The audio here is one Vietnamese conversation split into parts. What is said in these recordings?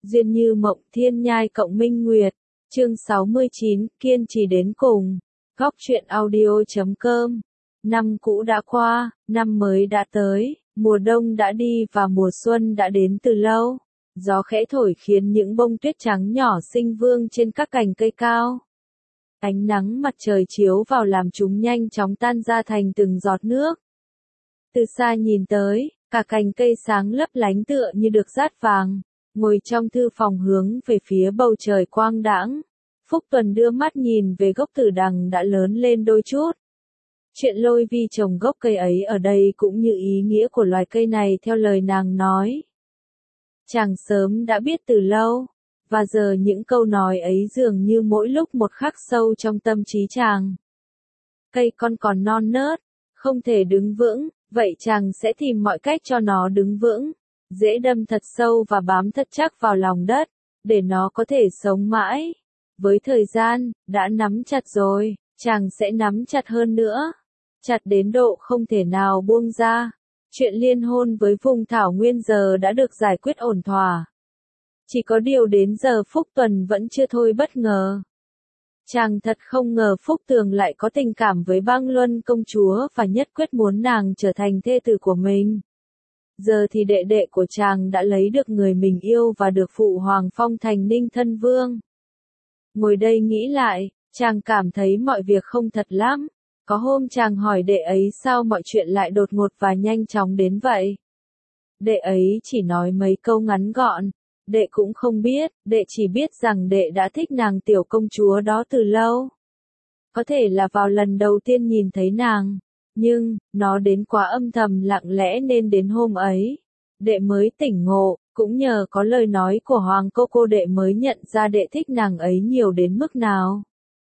Duyên như mộng thiên nhai cộng minh nguyệt. Chương 69, kiên trì đến cùng. Góc truyện audio.com. Năm cũ đã qua, năm mới đã tới, mùa đông đã đi và mùa xuân đã đến từ lâu. Gió khẽ thổi khiến những bông tuyết trắng nhỏ sinh vương trên các cành cây cao. Ánh nắng mặt trời chiếu vào làm chúng nhanh chóng tan ra thành từng giọt nước. Từ xa nhìn tới, cả cành cây sáng lấp lánh tựa như được dát vàng. Ngồi trong thư phòng hướng về phía bầu trời quang đãng, Phúc Tuần đưa mắt nhìn về gốc tử đằng đã lớn lên đôi chút. Chuyện Lôi Vi trồng gốc cây ấy ở đây cũng như ý nghĩa của loài cây này theo lời nàng nói. Chàng sớm đã biết từ lâu, và giờ những câu nói ấy dường như mỗi lúc một khắc sâu trong tâm trí chàng. Cây con còn non nớt, không thể đứng vững, vậy chàng sẽ tìm mọi cách cho nó đứng vững. Dễ đâm thật sâu và bám thật chắc vào lòng đất, để nó có thể sống mãi. Với thời gian, đã nắm chặt rồi, chàng sẽ nắm chặt hơn nữa. Chặt đến độ không thể nào buông ra. Chuyện liên hôn với vùng thảo nguyên giờ đã được giải quyết ổn thỏa. Chỉ có điều đến giờ Phúc Tuần vẫn chưa thôi bất ngờ. Chàng thật không ngờ Phúc Tường lại có tình cảm với Băng Luân công chúa và nhất quyết muốn nàng trở thành thê tử của mình. Giờ thì đệ đệ của chàng đã lấy được người mình yêu và được phụ hoàng phong thành Ninh Thân Vương. Ngồi đây nghĩ lại, chàng cảm thấy mọi việc không thật lắm. Có hôm chàng hỏi đệ ấy sao mọi chuyện lại đột ngột và nhanh chóng đến vậy. Đệ ấy chỉ nói mấy câu ngắn gọn. Đệ cũng không biết, đệ chỉ biết rằng đệ đã thích nàng tiểu công chúa đó từ lâu. Có thể là vào lần đầu tiên nhìn thấy nàng. Nhưng, nó đến quá âm thầm lặng lẽ nên đến hôm ấy, đệ mới tỉnh ngộ, cũng nhờ có lời nói của Hoàng cô đệ mới nhận ra đệ thích nàng ấy nhiều đến mức nào.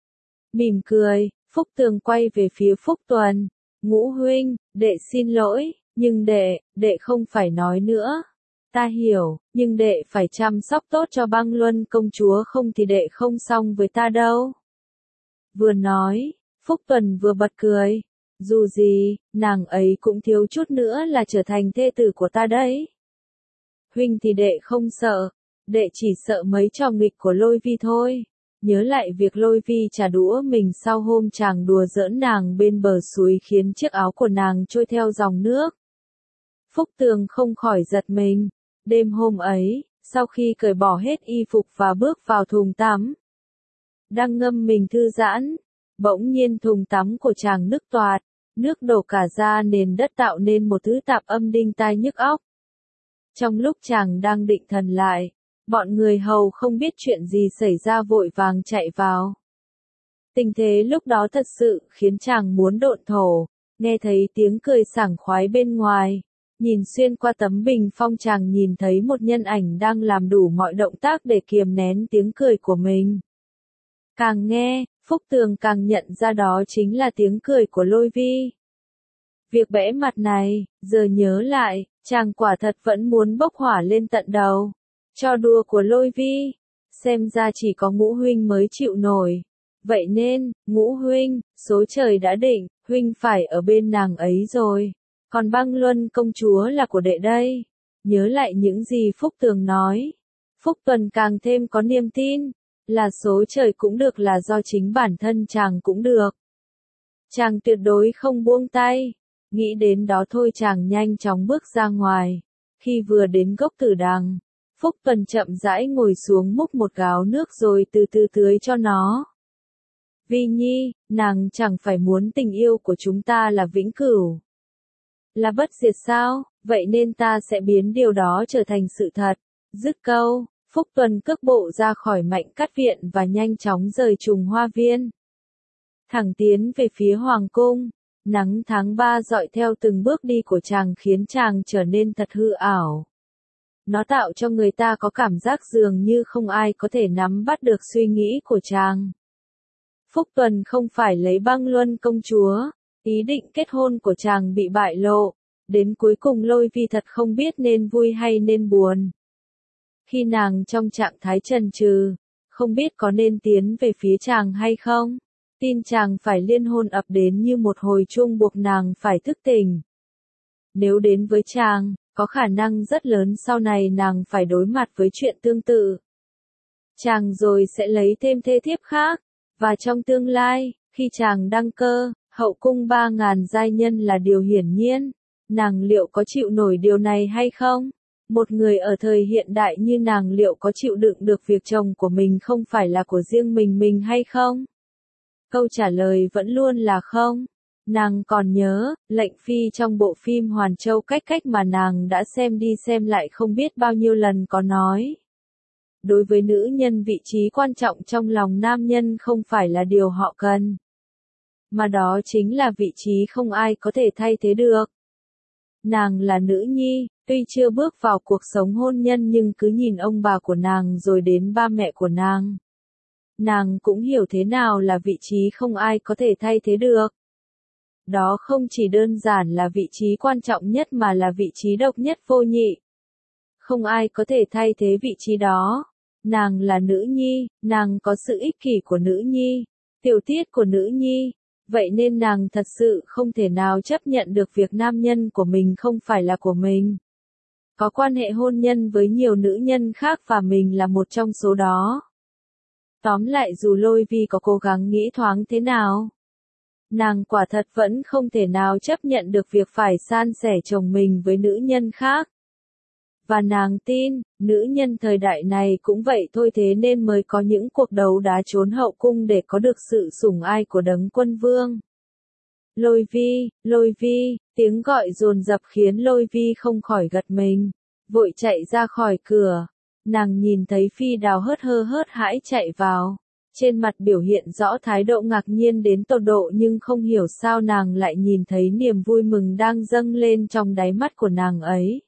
Mỉm cười, Phúc Tường quay về phía Phúc Tuần, Ngũ huynh, đệ xin lỗi, nhưng đệ không phải nói nữa. Ta hiểu, nhưng đệ phải chăm sóc tốt cho Băng Luân công chúa không thì đệ không xong với ta đâu. Vừa nói, Phúc Tuần vừa bật cười. Dù gì, nàng ấy cũng thiếu chút nữa là trở thành thê tử của ta đấy. Huynh thì đệ không sợ, đệ chỉ sợ mấy trò nghịch của Lôi Vi thôi. Nhớ lại việc Lôi Vi trả đũa mình sau hôm chàng đùa giỡn nàng bên bờ suối khiến chiếc áo của nàng trôi theo dòng nước. Phúc Tường không khỏi giật mình. Đêm hôm ấy, sau khi cởi bỏ hết y phục và bước vào thùng tắm, đang ngâm mình thư giãn. Bỗng nhiên thùng tắm của chàng nức toạc, nước đổ cả ra nền đất tạo nên một thứ tạp âm đinh tai nhức óc. Trong lúc chàng đang định thần lại, bọn người hầu không biết chuyện gì xảy ra vội vàng chạy vào. Tình thế lúc đó thật sự khiến chàng muốn độn thổ, nghe thấy tiếng cười sảng khoái bên ngoài. Nhìn xuyên qua tấm bình phong chàng nhìn thấy một nhân ảnh đang làm đủ mọi động tác để kiềm nén tiếng cười của mình. Càng nghe, Phúc Tường càng nhận ra đó chính là tiếng cười của Lôi Vi. Việc bẽ mặt này, giờ nhớ lại, chàng quả thật vẫn muốn bốc hỏa lên tận đầu. Trò đùa của Lôi Vi, xem ra chỉ có Ngũ huynh mới chịu nổi. Vậy nên, Ngũ huynh, số trời đã định, huynh phải ở bên nàng ấy rồi. Còn Băng Luân công chúa là của đệ đây. Nhớ lại những gì Phúc Tường nói. Phúc Tuần càng thêm có niềm tin. Là số trời cũng được là do chính bản thân chàng cũng được. Chàng tuyệt đối không buông tay. Nghĩ đến đó thôi chàng nhanh chóng bước ra ngoài. Khi vừa đến gốc tử đằng, Phúc Tuần chậm rãi ngồi xuống múc một gáo nước rồi từ từ tưới cho nó. Vi Nhi, nàng chẳng phải muốn tình yêu của chúng ta là vĩnh cửu, là bất diệt sao, vậy nên ta sẽ biến điều đó trở thành sự thật. Dứt câu, Phúc Tuần cước bộ ra khỏi Mạnh Cát viện và nhanh chóng rời Trùng Hoa Viên. Thẳng tiến về phía Hoàng cung, nắng tháng 3 dọi theo từng bước đi của chàng khiến chàng trở nên thật hư ảo. Nó tạo cho người ta có cảm giác dường như không ai có thể nắm bắt được suy nghĩ của chàng. Phúc Tuần không phải lấy Băng Luân công chúa, ý định kết hôn của chàng bị bại lộ, đến cuối cùng Lôi Vi thật không biết nên vui hay nên buồn. Khi nàng trong trạng thái chần chừ, không biết có nên tiến về phía chàng hay không, tin chàng phải liên hôn ập đến như một hồi chuông buộc nàng phải thức tỉnh. Nếu đến với chàng, Có khả năng rất lớn sau này nàng phải đối mặt với chuyện tương tự. Chàng rồi sẽ lấy thêm thê thiếp khác, và trong tương lai, khi chàng đăng cơ, hậu cung 3.000 giai nhân là điều hiển nhiên. Nàng liệu có chịu nổi điều này hay không? Một người ở thời hiện đại như nàng liệu có chịu đựng được việc chồng của mình không phải là của riêng mình hay không? Câu trả lời vẫn luôn là không. Nàng còn nhớ, lệnh phi trong bộ phim Hoàn Châu cách mà nàng đã xem đi xem lại không biết bao nhiêu lần có nói. Đối với nữ nhân vị trí quan trọng trong lòng nam nhân không phải là điều họ cần, mà đó chính là vị trí không ai có thể thay thế được. Nàng là nữ nhi, tuy chưa bước vào cuộc sống hôn nhân nhưng cứ nhìn ông bà của nàng rồi đến ba mẹ của nàng. Nàng cũng hiểu thế nào là vị trí không ai có thể thay thế được. Đó không chỉ đơn giản là vị trí quan trọng nhất mà là vị trí độc nhất vô nhị. Không ai có thể thay thế vị trí đó. Nàng là nữ nhi, nàng có sự ích kỷ của nữ nhi, tiểu tiết của nữ nhi. Vậy nên nàng thật sự không thể nào chấp nhận được việc nam nhân của mình không phải là của mình. Có quan hệ hôn nhân với nhiều nữ nhân khác và mình là một trong số đó. Tóm lại dù Lôi Vi có cố gắng nghĩ thoáng thế nào, nàng quả thật vẫn không thể nào chấp nhận được việc phải san sẻ chồng mình với nữ nhân khác. Và nàng tin, nữ nhân thời đại này cũng vậy thôi, thế nên mới có những cuộc đấu đá trốn hậu cung để có được sự sủng ái của đấng quân vương. Lôi Vi, tiếng gọi dồn dập khiến Lôi Vi không khỏi gật mình, vội chạy ra khỏi cửa. Nàng nhìn thấy Phi Đào hớt hãi chạy vào, trên mặt biểu hiện rõ thái độ ngạc nhiên đến tột độ nhưng không hiểu sao nàng lại nhìn thấy niềm vui mừng đang dâng lên trong đáy mắt của nàng ấy.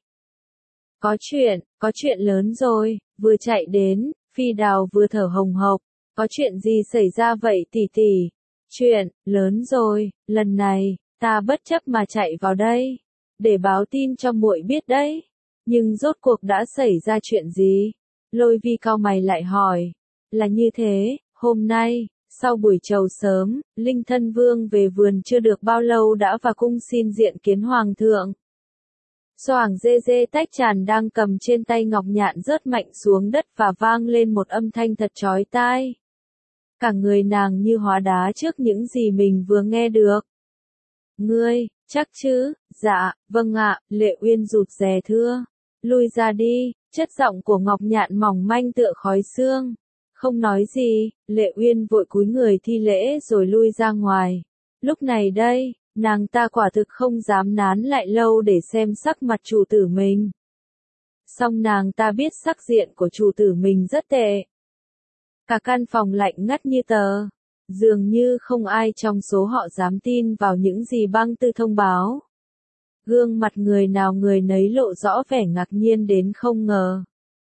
Có chuyện lớn rồi, vừa chạy đến, Phi Đào vừa thở hồng hộc, có chuyện gì xảy ra vậy tỷ tỷ? Chuyện lớn rồi, lần này, ta bất chấp mà chạy vào đây, để báo tin cho muội biết đấy. Nhưng rốt cuộc đã xảy ra chuyện gì? Lôi Vi cau mày lại hỏi. Là như thế, hôm nay, sau buổi chầu sớm, Linh Thân Vương về vườn chưa được bao lâu đã vào cung xin diện kiến Hoàng thượng. Xoảng dê dê tách tràn đang cầm trên tay ngọc nhạn rớt mạnh xuống đất và vang lên một âm thanh thật chói tai. Cả người nàng như hóa đá trước những gì mình vừa nghe được. Ngươi, chắc chứ? Dạ, vâng ạ, Lệ Uyên rụt rè thưa. Lui ra đi, chất giọng của ngọc nhạn mỏng manh tựa khói sương. Không nói gì, Lệ Uyên vội cúi người thi lễ rồi lui ra ngoài. Lúc này đây, nàng ta quả thực không dám nán lại lâu để xem sắc mặt chủ tử mình. Song nàng ta biết sắc diện của chủ tử mình rất tệ. Cả căn phòng lạnh ngắt như tờ. Dường như không ai trong số họ dám tin vào những gì băng tư thông báo. Gương mặt người nào người nấy lộ rõ vẻ ngạc nhiên đến không ngờ.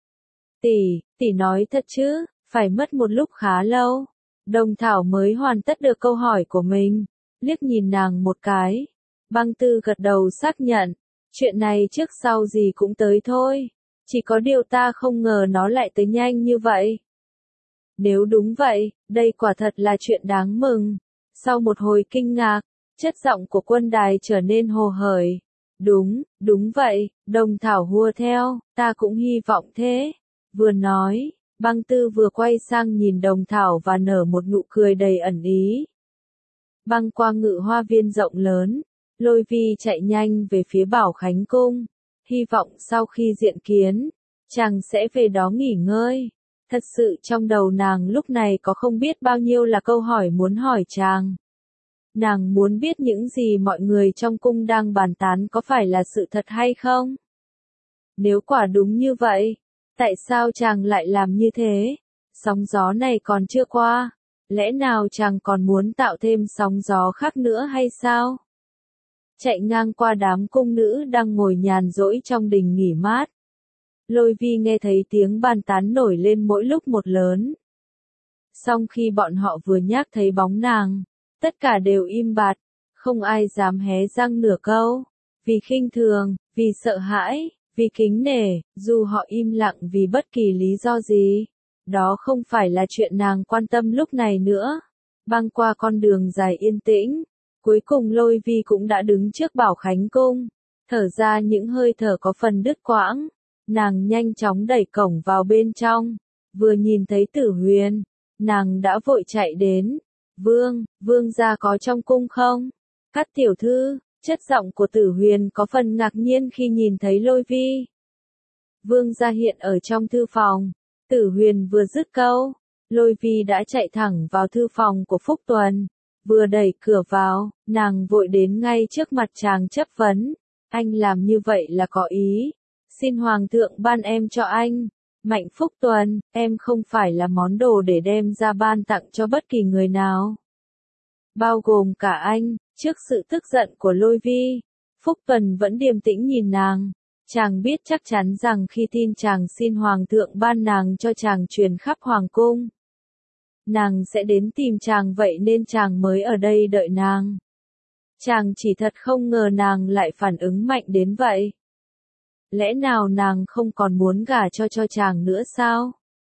Tỷ nói thật chứ, phải mất một lúc khá lâu. Đồng Thảo mới hoàn tất được câu hỏi của mình. Liếc nhìn nàng một cái. Băng tư gật đầu xác nhận. Chuyện này trước sau gì cũng tới thôi. Chỉ có điều ta không ngờ nó lại tới nhanh như vậy. Nếu đúng vậy, đây quả thật là chuyện đáng mừng. Sau một hồi kinh ngạc, chất giọng của Quân Đài trở nên hồ hởi. Đúng vậy, Đồng Thảo hùa theo, ta cũng hy vọng thế. Vừa nói, băng tư vừa quay sang nhìn Đồng Thảo và nở một nụ cười đầy ẩn ý. Băng qua ngự hoa viên rộng lớn, Lôi Vi chạy nhanh về phía Bảo Khánh Cung. Hy vọng sau khi diện kiến, chàng sẽ về đó nghỉ ngơi. Thật sự trong đầu nàng lúc này có không biết bao nhiêu là câu hỏi muốn hỏi chàng. Nàng muốn biết những gì mọi người trong cung đang bàn tán có phải là sự thật hay không? Nếu quả đúng như vậy, tại sao chàng lại làm như thế? Sóng gió này còn chưa qua, lẽ nào chàng còn muốn tạo thêm sóng gió khác nữa hay sao? Chạy ngang qua đám cung nữ đang ngồi nhàn rỗi trong đình nghỉ mát. Lôi Vi nghe thấy tiếng bàn tán nổi lên mỗi lúc một lớn. Song khi bọn họ vừa nhắc thấy bóng nàng, tất cả đều im bặt, không ai dám hé răng nửa câu. Vì khinh thường, vì sợ hãi, vì kính nể, dù họ im lặng vì bất kỳ lý do gì. Đó không phải là chuyện nàng quan tâm lúc này nữa. Băng qua con đường dài yên tĩnh, cuối cùng Lôi Vi cũng đã đứng trước Bảo Khánh Cung. thở ra những hơi thở có phần đứt quãng. Nàng nhanh chóng đẩy cổng vào bên trong, vừa nhìn thấy Tử Huyền, nàng đã vội chạy đến. Vương gia có trong cung không? Cát tiểu thư, chất giọng của Tử Huyền có phần ngạc nhiên khi nhìn thấy Lôi Vi. Vương gia hiện ở trong thư phòng. Tử Huyền vừa dứt câu, Lôi Vi đã chạy thẳng vào thư phòng của Phúc Tuần. Vừa đẩy cửa vào, nàng vội đến ngay trước mặt chàng chất vấn. Anh làm như vậy là có ý. Xin Hoàng thượng ban em cho anh. Mạnh Phúc Tuần, em không phải là món đồ để đem ra ban tặng cho bất kỳ người nào. Bao gồm cả anh. Trước sự tức giận của Lôi Vi, Phúc Tuần vẫn điềm tĩnh nhìn nàng. Chàng biết chắc chắn rằng khi tin chàng xin Hoàng thượng ban nàng cho chàng truyền khắp Hoàng cung, nàng sẽ đến tìm chàng, vậy nên chàng mới ở đây đợi nàng. Chàng chỉ thật không ngờ nàng lại phản ứng mạnh đến vậy. Lẽ nào nàng không còn muốn gả cho chàng nữa sao?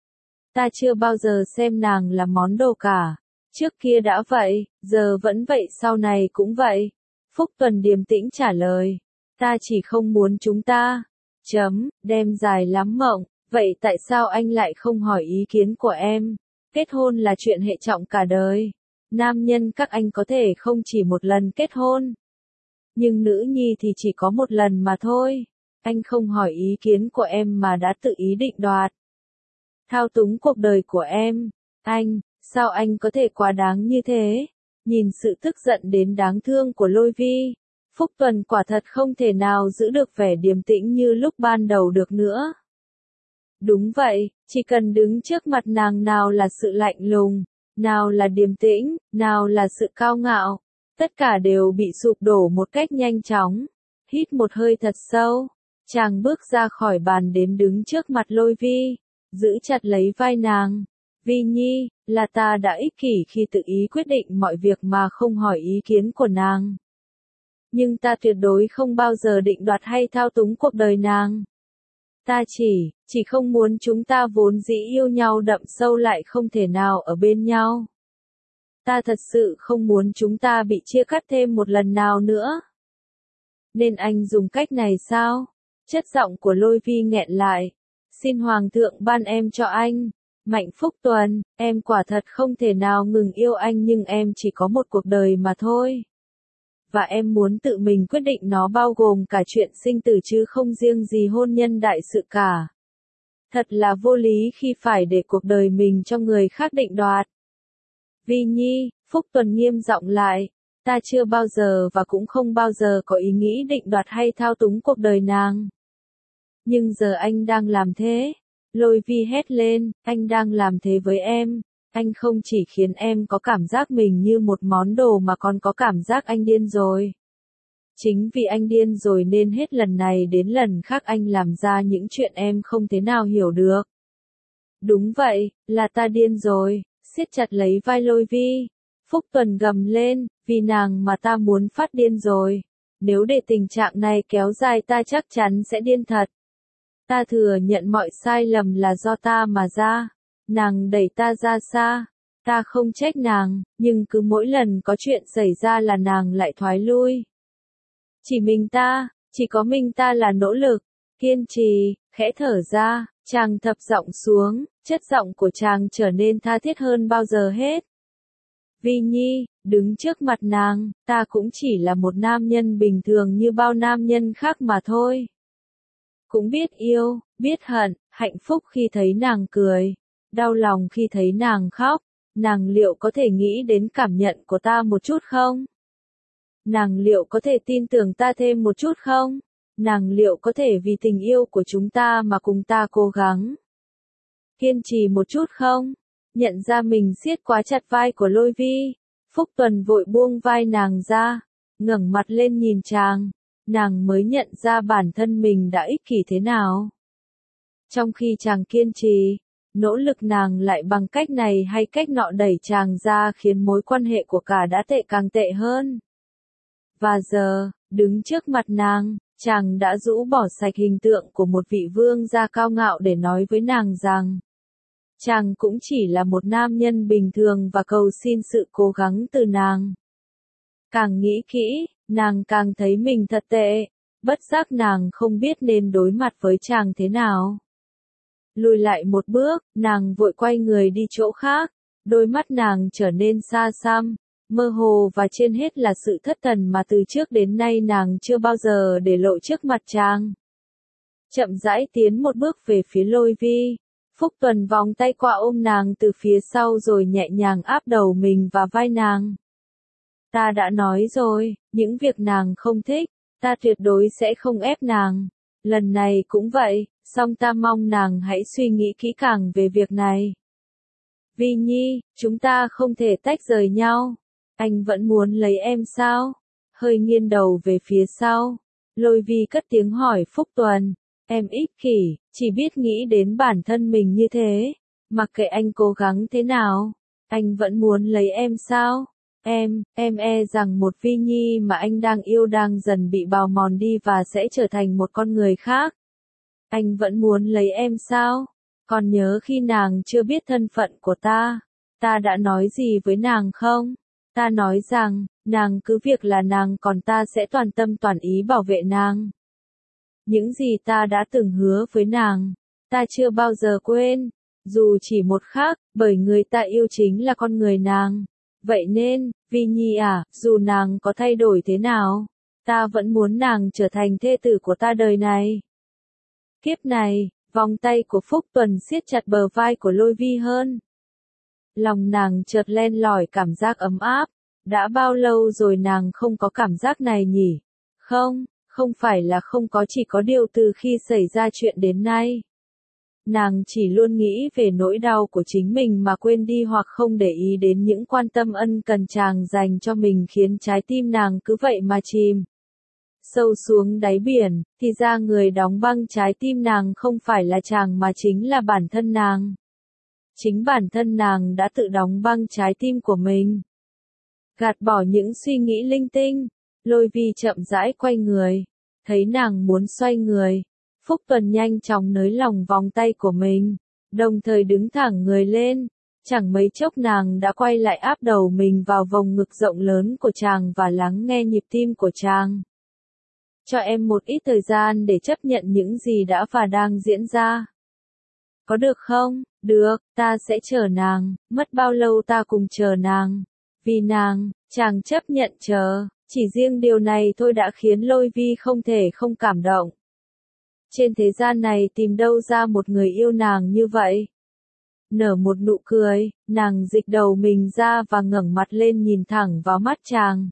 Ta chưa bao giờ xem nàng là món đồ cả. Trước kia đã vậy, giờ vẫn vậy, sau này cũng vậy. Phúc Tuần điềm tĩnh trả lời. Ta chỉ không muốn chúng ta. Đem dài lắm mộng. Vậy tại sao anh lại không hỏi ý kiến của em? Kết hôn là chuyện hệ trọng cả đời. Nam nhân các anh có thể không chỉ một lần kết hôn. Nhưng nữ nhi thì chỉ có một lần mà thôi. Anh không hỏi ý kiến của em mà đã tự ý định đoạt. Thao túng cuộc đời của em. Sao anh có thể quá đáng như thế? Nhìn sự tức giận đến đáng thương của Lôi Vi, Phúc Tuần quả thật không thể nào giữ được vẻ điềm tĩnh như lúc ban đầu được nữa. Đúng vậy, chỉ cần đứng trước mặt nàng, nào là sự lạnh lùng, nào là điềm tĩnh, nào là sự cao ngạo, tất cả đều bị sụp đổ một cách nhanh chóng. Hít một hơi thật sâu, chàng bước ra khỏi bàn đến đứng trước mặt Lôi Vi, giữ chặt lấy vai nàng. Vi Nhi, là ta đã ích kỷ khi tự ý quyết định mọi việc mà không hỏi ý kiến của nàng. Nhưng ta tuyệt đối không bao giờ định đoạt hay thao túng cuộc đời nàng. Ta chỉ không muốn chúng ta vốn dĩ yêu nhau đậm sâu lại không thể nào ở bên nhau. Ta thật sự không muốn chúng ta bị chia cắt thêm một lần nào nữa. Nên anh dùng cách này sao? Chất giọng của Lôi Vi nghẹn lại. Xin Hoàng thượng ban em cho anh. Mạnh Phúc Tuần, em quả thật không thể nào ngừng yêu anh, nhưng em chỉ có một cuộc đời mà thôi. Và em muốn tự mình quyết định nó, bao gồm cả chuyện sinh tử chứ không riêng gì hôn nhân đại sự cả. Thật là vô lý khi phải để cuộc đời mình cho người khác định đoạt. Vi Nhi, Phúc Tuần nghiêm giọng lại, ta chưa bao giờ và cũng không bao giờ có ý nghĩ định đoạt hay thao túng cuộc đời nàng. Nhưng giờ anh đang làm thế. Lôi Vi hét lên, anh đang làm thế với em. Anh không chỉ khiến em có cảm giác mình như một món đồ mà còn có cảm giác anh điên rồi. Chính vì anh điên rồi nên hết lần này đến lần khác anh làm ra những chuyện em không thể nào hiểu được. Đúng vậy, là ta điên rồi. Siết chặt lấy vai Lôi Vi, Phúc Tuần gầm lên, vì nàng mà ta muốn phát điên rồi. Nếu để tình trạng này kéo dài ta chắc chắn sẽ điên thật. Ta thừa nhận mọi sai lầm là do ta mà ra. Nàng đẩy ta ra xa. Ta không trách nàng, nhưng cứ mỗi lần có chuyện xảy ra là nàng lại thoái lui. Chỉ có mình ta là nỗ lực, kiên trì, khẽ thở ra, chàng thấp giọng xuống, chất giọng của chàng trở nên tha thiết hơn bao giờ hết. Vi Nhi, đứng trước mặt nàng, ta cũng chỉ là một nam nhân bình thường như bao nam nhân khác mà thôi. Cũng biết yêu, biết hận, hạnh phúc khi thấy nàng cười, đau lòng khi thấy nàng khóc. Nàng liệu có thể nghĩ đến cảm nhận của ta một chút không? Nàng liệu có thể tin tưởng ta thêm một chút không? Nàng liệu có thể vì tình yêu của chúng ta mà cùng ta cố gắng? Kiên trì một chút không? Nhận ra mình siết quá chặt vai của Lôi Vi, Phúc Tuần vội buông vai nàng ra, ngẩng mặt lên nhìn chàng. Nàng mới nhận ra bản thân mình đã ích kỷ thế nào. Trong khi chàng kiên trì, nỗ lực, nàng lại bằng cách này hay cách nọ đẩy chàng ra, khiến mối quan hệ của cả đã càng tệ hơn. Và giờ, đứng trước mặt nàng, chàng đã rũ bỏ sạch hình tượng của một vị vương gia cao ngạo để nói với nàng rằng chàng cũng chỉ là một nam nhân bình thường và cầu xin sự cố gắng từ nàng. Càng nghĩ kỹ, nàng càng thấy mình thật tệ. bất giác nàng không biết nên đối mặt với chàng thế nào. Lùi lại một bước, nàng vội quay người đi chỗ khác, đôi mắt nàng trở nên xa xăm, mơ hồ và trên hết là sự thất thần mà từ trước đến nay nàng chưa bao giờ để lộ trước mặt chàng. Chậm rãi tiến một bước về phía Lôi Vi, Phúc Tuần vòng tay qua ôm nàng từ phía sau rồi nhẹ nhàng áp đầu mình vào vai nàng. Ta đã nói rồi, những việc nàng không thích, ta tuyệt đối sẽ không ép nàng. Lần này cũng vậy, song ta mong nàng hãy suy nghĩ kỹ càng về việc này. Vi Nhi, chúng ta không thể tách rời nhau. Anh vẫn muốn lấy em sao? Hơi nghiêng đầu về phía sau. Lôi Vi cất tiếng hỏi Phúc Tuần. Em ích kỷ, chỉ biết nghĩ đến bản thân mình như thế. Mặc kệ anh cố gắng thế nào, anh vẫn muốn lấy em sao? Em e rằng một Vi Nhi mà anh đang yêu đang dần bị bào mòn đi và sẽ trở thành một con người khác. Anh vẫn muốn lấy em sao? Còn nhớ khi nàng chưa biết thân phận của ta đã nói gì với nàng không? Ta nói rằng, nàng cứ việc là nàng còn ta sẽ toàn tâm toàn ý bảo vệ nàng. Những gì ta đã từng hứa với nàng, ta chưa bao giờ quên, dù chỉ một khắc, bởi người ta yêu chính là con người nàng. Vậy nên, Vi Nhi à, dù nàng có thay đổi thế nào, ta vẫn muốn nàng trở thành thê tử của ta đời này. Kiếp này, vòng tay của Phúc Tuần siết chặt bờ vai của Lôi Vi hơn. Lòng nàng chợt len lỏi cảm giác ấm áp. Đã bao lâu rồi nàng không có cảm giác này nhỉ? Không phải là không có, chỉ có điều từ khi xảy ra chuyện đến nay. Nàng chỉ luôn nghĩ về nỗi đau của chính mình mà quên đi hoặc không để ý đến những quan tâm ân cần chàng dành cho mình khiến trái tim nàng cứ vậy mà chìm sâu xuống đáy biển, thì ra người đóng băng trái tim nàng không phải là chàng mà chính là bản thân nàng. Chính bản thân nàng đã tự đóng băng trái tim của mình. Gạt bỏ những suy nghĩ linh tinh, Lôi Vi chậm rãi quay người, thấy nàng muốn xoay người. Phúc Tuần nhanh chóng nới lỏng vòng tay của mình, đồng thời đứng thẳng người lên. Chẳng mấy chốc nàng đã quay lại áp đầu mình vào vòng ngực rộng lớn của chàng và lắng nghe nhịp tim của chàng. Cho em một ít thời gian để chấp nhận những gì đã và đang diễn ra. Có được không? Được, ta sẽ chờ nàng, mất bao lâu ta cùng chờ nàng. Vì nàng, chàng chấp nhận chờ, chỉ riêng điều này thôi đã khiến Lôi Vi không thể không cảm động. Trên thế gian này tìm đâu ra một người yêu nàng như vậy? Nở một nụ cười, nàng dịch đầu mình ra và ngẩng mặt lên nhìn thẳng vào mắt chàng.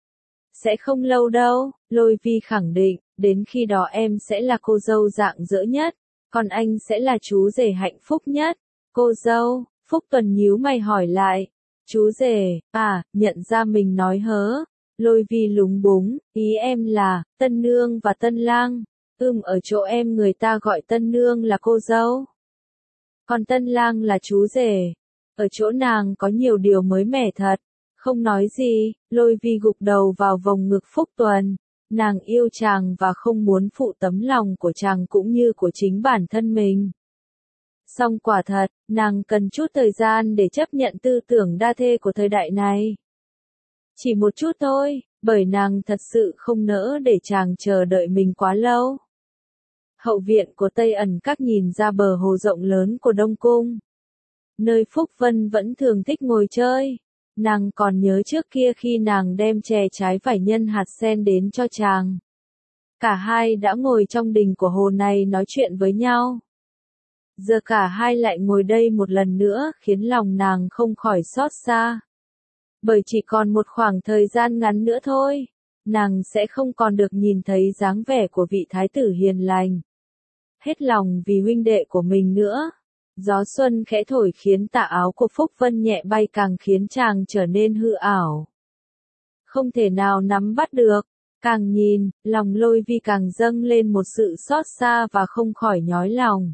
Sẽ không lâu đâu, Lôi Vi khẳng định, đến khi đó em sẽ là cô dâu rạng rỡ nhất, còn anh sẽ là chú rể hạnh phúc nhất. Cô dâu, Phúc Tuần nhíu mày hỏi lại. Chú rể, nhận ra mình nói hớ. Lôi Vi lúng búng, ý em là, tân nương và tân lang. Ở chỗ em người ta gọi tân nương là cô dâu. Còn tân lang là chú rể. Ở chỗ nàng có nhiều điều mới mẻ thật. Không nói gì, Lôi Vi gục đầu vào vòng ngực Phúc Tuần. Nàng yêu chàng và không muốn phụ tấm lòng của chàng cũng như của chính bản thân mình. Song quả thật, nàng cần chút thời gian để chấp nhận tư tưởng đa thê của thời đại này. Chỉ một chút thôi, bởi nàng thật sự không nỡ để chàng chờ đợi mình quá lâu. Hậu viện của Tây Ẩn Các nhìn ra bờ hồ rộng lớn của Đông Cung. Nơi Phúc Vân vẫn thường thích ngồi chơi. Nàng còn nhớ trước kia khi nàng đem chè trái vải nhân hạt sen đến cho chàng. Cả hai đã ngồi trong đình của hồ này nói chuyện với nhau. Giờ cả hai lại ngồi đây một lần nữa khiến lòng nàng không khỏi xót xa. Bởi chỉ còn một khoảng thời gian ngắn nữa thôi, nàng sẽ không còn được nhìn thấy dáng vẻ của vị thái tử hiền lành. Hết lòng vì huynh đệ của mình nữa. Gió xuân khẽ thổi khiến tà áo của Phúc Vân nhẹ bay càng khiến chàng trở nên hư ảo. Không thể nào nắm bắt được, càng nhìn, lòng Lôi Vi càng dâng lên một sự xót xa và không khỏi nhói lòng.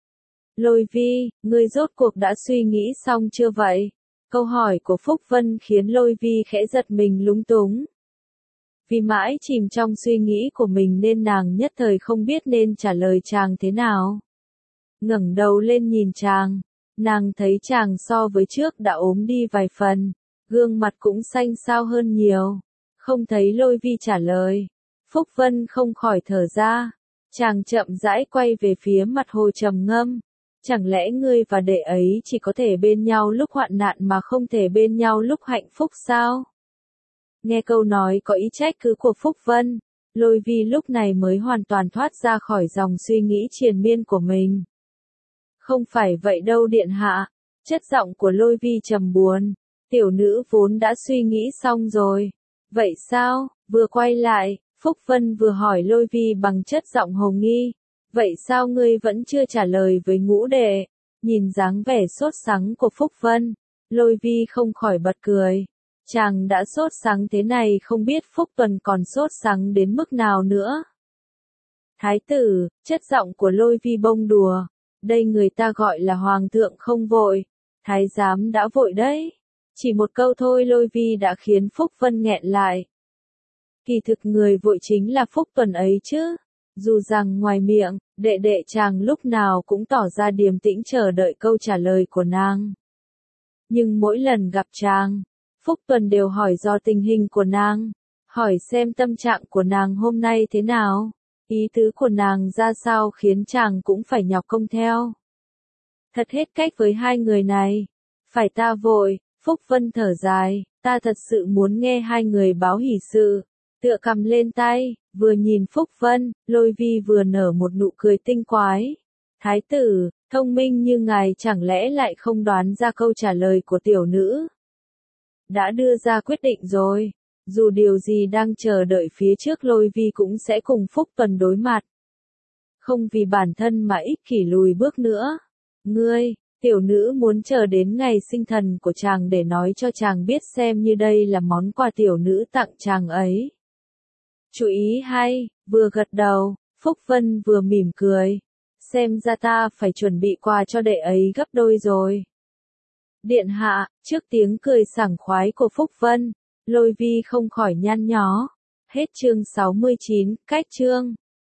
Lôi Vi, ngươi rốt cuộc đã suy nghĩ xong chưa vậy? Câu hỏi của Phúc Vân khiến Lôi Vi khẽ giật mình lúng túng. Vì mãi chìm trong suy nghĩ của mình nên nàng nhất thời không biết nên trả lời chàng thế nào. Ngẩng đầu lên nhìn chàng, nàng thấy chàng so với trước đã ốm đi vài phần, gương mặt cũng xanh xao hơn nhiều. Không thấy Lôi Vi trả lời, Phúc Vân không khỏi thở ra. Chàng chậm rãi quay về phía mặt hồ trầm ngâm. Chẳng lẽ ngươi và đệ ấy chỉ có thể bên nhau lúc hoạn nạn mà không thể bên nhau lúc hạnh phúc sao? Nghe câu nói có ý trách cứ của Phúc Vân, Lôi Vi lúc này mới hoàn toàn thoát ra khỏi dòng suy nghĩ triền miên của mình. Không phải vậy đâu điện hạ, chất giọng của Lôi Vi trầm buồn, tiểu nữ vốn đã suy nghĩ xong rồi. Vậy sao? Vừa quay lại, Phúc Vân vừa hỏi Lôi Vi bằng chất giọng hồ nghi. Vậy sao ngươi vẫn chưa trả lời với ngũ đệ? Nhìn dáng vẻ sốt sắng của Phúc Vân, Lôi Vi không khỏi bật cười. Chàng đã sốt sắng thế này không biết Phúc Tuần còn sốt sắng đến mức nào nữa. Thái tử, chất giọng của Lôi Vi bông đùa. Đây người ta gọi là hoàng thượng không vội. Thái giám đã vội đấy. Chỉ một câu thôi Lôi Vi đã khiến Phúc Vân nghẹn lại. Kỳ thực người vội chính là Phúc Tuần ấy chứ. Dù rằng ngoài miệng, đệ đệ chàng lúc nào cũng tỏ ra điềm tĩnh chờ đợi câu trả lời của nàng. Nhưng mỗi lần gặp chàng, Phúc Tuần đều hỏi do tình hình của nàng, hỏi xem tâm trạng của nàng hôm nay thế nào, ý tứ của nàng ra sao khiến chàng cũng phải nhọc công theo. Thật hết cách với hai người này. Phải ta vội, Phúc Vân thở dài, ta thật sự muốn nghe hai người báo hỷ sự. Tựa cầm lên tay, vừa nhìn Phúc Vân, Lôi Vi vừa nở một nụ cười tinh quái. Thái tử, thông minh như ngài chẳng lẽ lại không đoán ra câu trả lời của tiểu nữ? Đã đưa ra quyết định rồi, dù điều gì đang chờ đợi phía trước Lôi Vi cũng sẽ cùng Phúc Tuần đối mặt. Không vì bản thân mà ích kỷ lùi bước nữa. Ngươi, tiểu nữ muốn chờ đến ngày sinh thần của chàng để nói cho chàng biết xem như đây là món quà tiểu nữ tặng chàng ấy. Chú ý hay, vừa gật đầu, Phúc Vân vừa mỉm cười. Xem ra ta phải chuẩn bị quà cho đệ ấy gấp đôi rồi. Điện hạ, trước tiếng cười sảng khoái của Phúc Vân, Lôi Vi không khỏi nhăn nhó. Hết chương 69, cách chương.